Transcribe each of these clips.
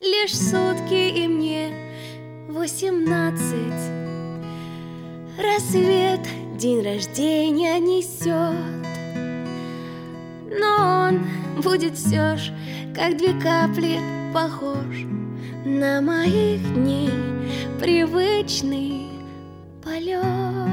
Лишь сутки и мне 18. Рассвет день рождения несет, но он будет все ж, как две капли, похож на моих дней привычный полет.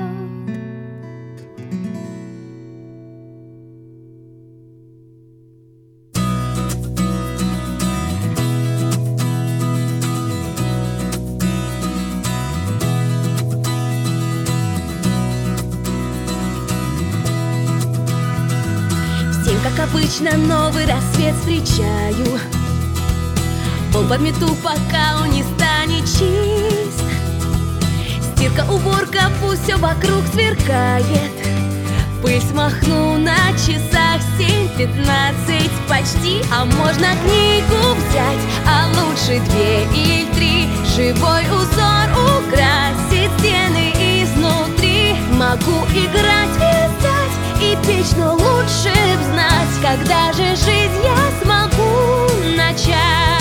Как обычно, новый рассвет встречаю. Пол подмету, пока он не станет чист. Стирка, уборка, пусть все вокруг сверкает. Пыль смахну, на часах 7:15 почти. А можно книгу взять, а лучше 2 или 3. Живой узор украсит стены изнутри. Могу играть, вязать и печь, но лучше б знать, когда же жизнь я смогу начать.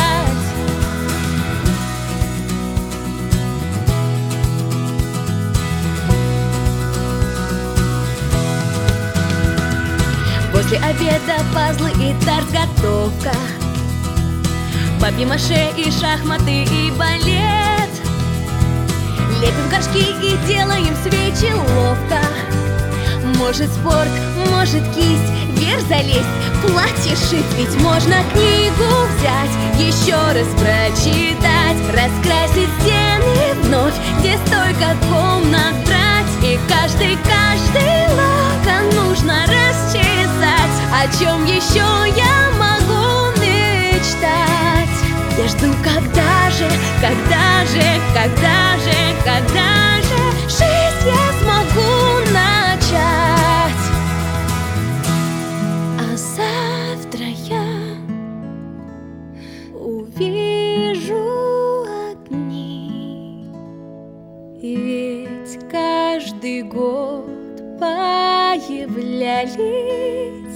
После обеда пазлы и торт-готовка, папье-маше и шахматы и балет. Лепим горшки и делаем свечи ловко. Может спорт, может кисть, вверх залезть, платье шить. Ведь можно книгу взять, еще раз прочитать, раскрасить стены вновь, где столько комнат брать. И каждый локон нужно расчесать. О чем еще я могу мечтать? Я жду, когда же жизнь я смогу начать. А завтра я увижу огни, ведь каждый год появлялись